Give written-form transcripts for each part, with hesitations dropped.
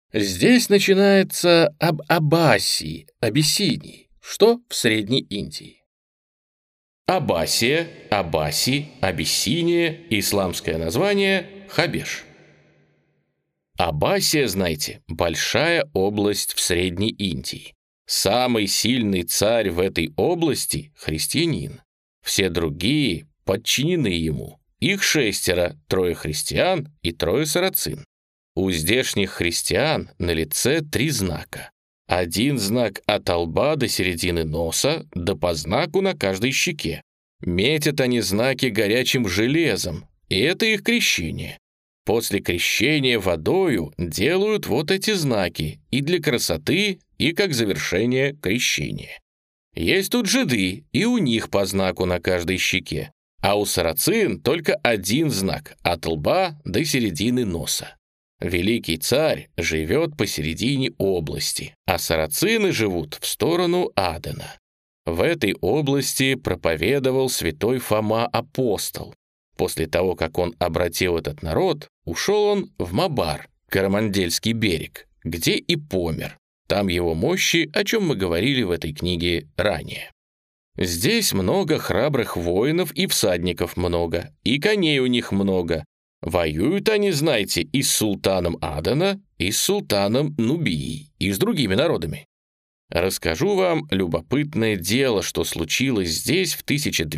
Здесь начинается об Аббасии, Абиссинии, что в Средней Индии. Аббасия, Аббаси, Абиссиния, исламское название Хабеш. Аббасия, знаете, большая область в Средней Индии. Самый сильный царь в этой области – христианин. Все другие подчинены ему. Их 6, 3 христиан и 3 сарацин. У здешних христиан на лице 3 знака. 1 знак от лба до середины носа, да по знаку на каждой щеке. Метят они знаки горячим железом, и это их крещение. После крещения водою делают вот эти знаки и для красоты, и как завершение крещения. Есть тут жиды, и у них по знаку на каждой щеке, а у сарацин только 1 знак от лба до середины носа. Великий царь живет посередине области, а сарацины живут в сторону Адена. В этой области проповедовал святой Фома Апостол. После того, как он обратил этот народ, ушел он в Мабар, Карамандельский берег, где и помер. Там его мощи, о чем мы говорили в этой книге ранее. Здесь много храбрых воинов и всадников много, и коней у них много. Воюют они, знаете, и с султаном Адена, и с султаном Нубии, и с другими народами. Расскажу вам любопытное дело, что случилось здесь в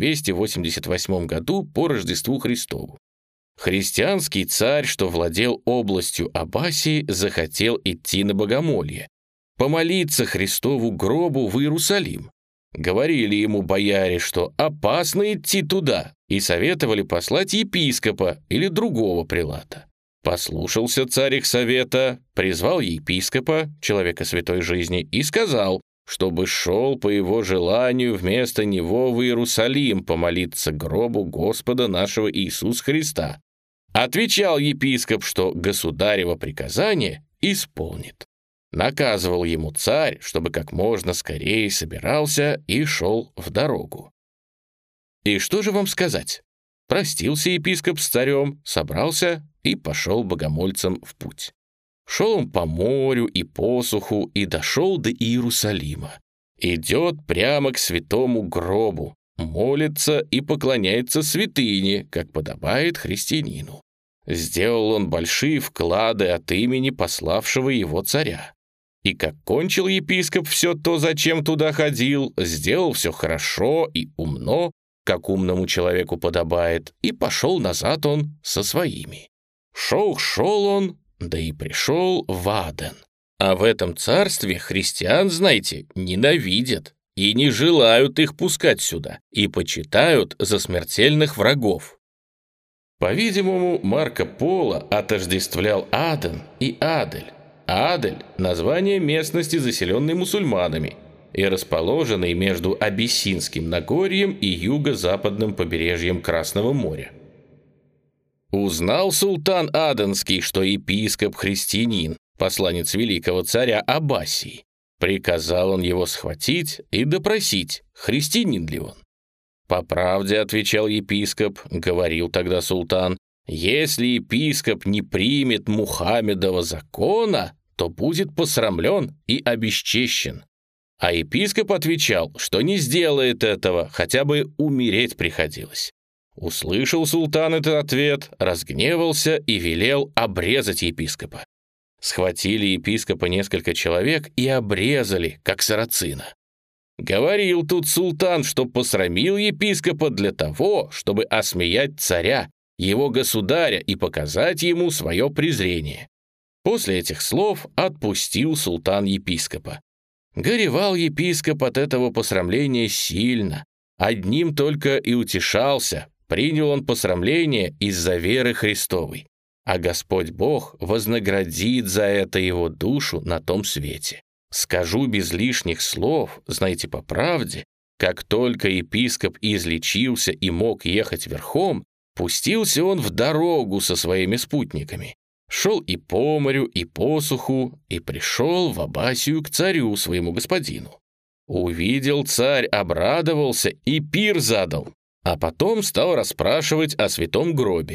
1288 году по Рождеству Христову. Христианский царь, что владел областью Аббасии, захотел идти на богомолье, помолиться Христову гробу в Иерусалим. Говорили ему бояре, что опасно идти туда, и советовали послать епископа или другого прилата. Послушался царь их совета, призвал епископа, человека святой жизни, и сказал, чтобы шел по его желанию вместо него в Иерусалим помолиться гробу Господа нашего Иисуса Христа. Отвечал епископ, что государево приказание исполнит. Наказывал ему царь, чтобы как можно скорее собирался и шел в дорогу. И что же вам сказать? Простился епископ с царем, собрался и пошел богомольцем в путь. Шел он по морю и по суху и дошел до Иерусалима. Идет прямо к святому гробу, молится и поклоняется святыне, как подобает христианину. Сделал он большие вклады от имени пославшего его царя. И как кончил епископ все то, зачем туда ходил, сделал все хорошо и умно, как умному человеку подобает, и пошел назад он со своими. Шел он, да и пришел в Аден. А в этом царстве христиан, знаете, ненавидят и не желают их пускать сюда, и почитают за смертельных врагов. По-видимому, Марко Поло отождествлял Аден и Адель. Адель – название местности, заселенной мусульманами, и расположенной между Абиссинским Нагорьем и юго-западным побережьем Красного моря. Узнал султан Аденский, что епископ христианин, посланец великого царя Аббасии. Приказал он его схватить и допросить, христианин ли он. «По правде, — отвечал епископ, — говорил тогда султан, — если епископ не примет Мухаммедова закона, то будет посрамлен и обесчещен». А епископ отвечал, что не сделает этого, хотя бы умереть приходилось. Услышал султан этот ответ, разгневался и велел обрезать епископа. Схватили епископа несколько человек и обрезали, как сарацина. Говорил тут султан, что посрамил епископа для того, чтобы осмеять царя, его государя, и показать ему свое презрение. После этих слов отпустил султан епископа. Горевал епископ от этого посрамления сильно, одним только и утешался, принял он посрамление из-за веры Христовой, а Господь Бог вознаградит за это его душу на том свете. Скажу без лишних слов, знаете, по правде, как только епископ излечился и мог ехать верхом, пустился он в дорогу со своими спутниками. Шел и по морю, и по суху, и пришел в Аббасию к царю, своему господину. Увидел царь, обрадовался и пир задал, а потом стал расспрашивать о святом гробе.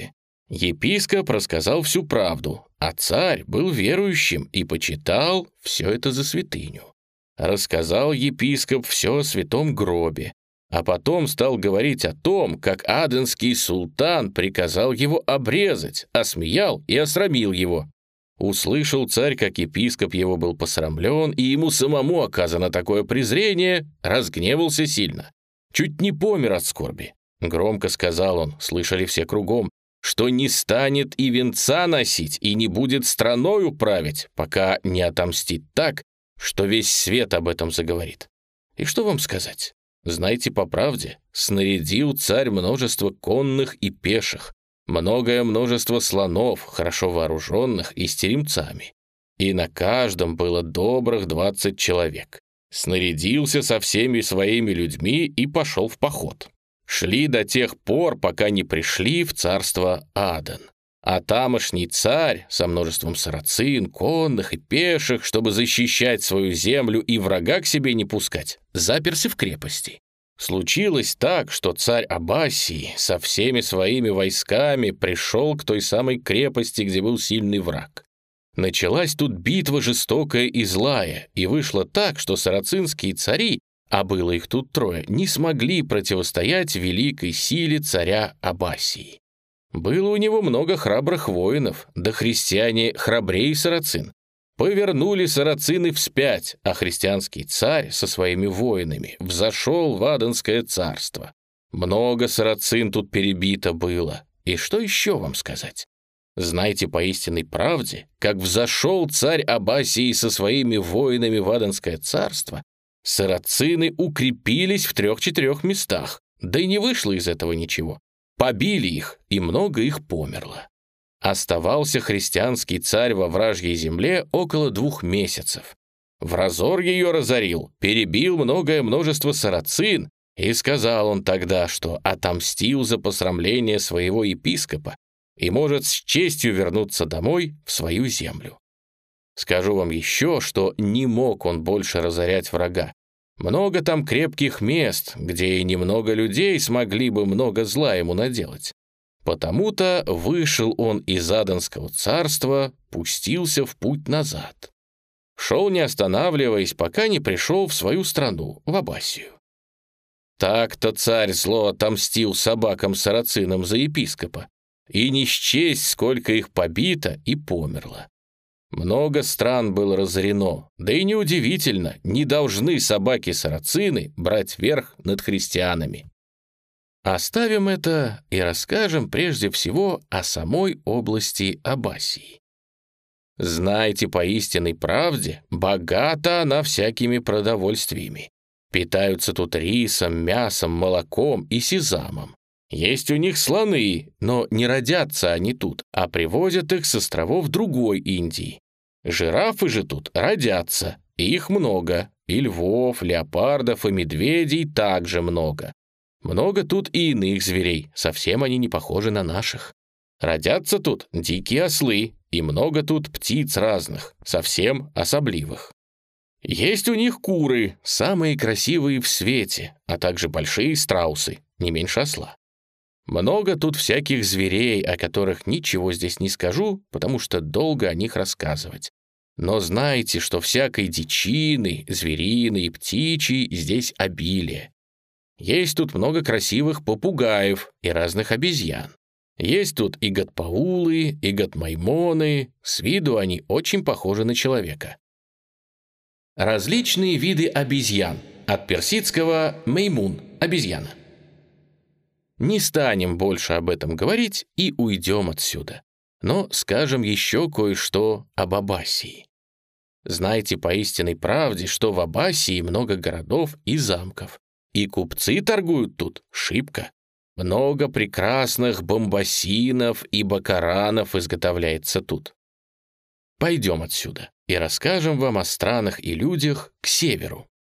Епископ рассказал всю правду, а царь был верующим и почитал все это за святыню. Рассказал епископ все о святом гробе, а потом стал говорить о том, как аденский султан приказал его обрезать, осмеял и осрамил его. Услышал царь, как епископ его был посрамлен, и ему самому оказано такое презрение, разгневался сильно. Чуть не помер от скорби. Громко сказал он, слышали все кругом, что не станет и венца носить, и не будет страною править, пока не отомстит так, что весь свет об этом заговорит. И что вам сказать? Знайте по правде, снарядил царь множество конных и пеших, многое множество слонов, хорошо вооруженных и с теремцами. И на каждом было добрых 20 человек. Снарядился со всеми своими людьми и пошел в поход. Шли до тех пор, пока не пришли в царство Аден. А тамошний царь со множеством сарацин, конных и пеших, чтобы защищать свою землю и врага к себе не пускать, заперся в крепости. Случилось так, что царь Аббасии со всеми своими войсками пришел к той самой крепости, где был сильный враг. Началась тут битва жестокая и злая, и вышло так, что сарацинские цари, а было их тут 3, не смогли противостоять великой силе царя Аббасии. Было у него много храбрых воинов, да христиане храбрее сарацин. Повернули сарацины вспять, а христианский царь со своими воинами взошел в Аденское царство. Много сарацин тут перебито было. И что еще вам сказать? Знайте по истинной правде, как взошел царь Аббасии со своими воинами в Аденское царство, сарацины укрепились в 3-4 местах, да и не вышло из этого ничего. Побили их, и много их померло. Оставался христианский царь во вражьей земле около 2 месяцев. В разор ее разорил, перебил многое множество сарацин, и сказал он тогда, что отомстил за посрамление своего епископа и может с честью вернуться домой в свою землю. Скажу вам еще, что не мог он больше разорять врага. Много там крепких мест, где и немного людей смогли бы много зла ему наделать. Потому-то вышел он из Аденского царства, пустился в путь назад. Шел не останавливаясь, пока не пришел в свою страну, в Аббасию. Так-то царь зло отомстил собакам-сарацинам за епископа, и не счесть, сколько их побито и померло. Много стран было разорено, да и неудивительно, не должны собаки-сарацины брать верх над христианами. Оставим это и расскажем прежде всего о самой области Аббасии. Знайте по истинной правде, богата она всякими продовольствиями. Питаются тут рисом, мясом, молоком и сезамом. Есть у них слоны, но не родятся они тут, а привозят их с островов другой Индии. Жирафы же тут родятся, и их много, и львов, леопардов и медведей также много. Много тут и иных зверей, совсем они не похожи на наших. Родятся тут дикие ослы, и много тут птиц разных, совсем особливых. Есть у них куры, самые красивые в свете, а также большие страусы, не меньше осла. Много тут всяких зверей, о которых ничего здесь не скажу, потому что долго о них рассказывать. Но знайте, что всякой дичины, звериной и птичьей здесь обилие. Есть тут много красивых попугаев и разных обезьян. Есть тут и гатпаулы, и гатмаймоны, с виду они очень похожи на человека. Различные виды обезьян, от персидского «меймун» — обезьяна. Не станем больше об этом говорить и уйдем отсюда. Но скажем еще кое-что об Аббасии. Знайте по истинной правде, что в Аббасии много городов и замков, и купцы торгуют тут шибко. Много прекрасных бомбасинов и бакаранов изготовляется тут. Пойдем отсюда и расскажем вам о странах и людях к северу.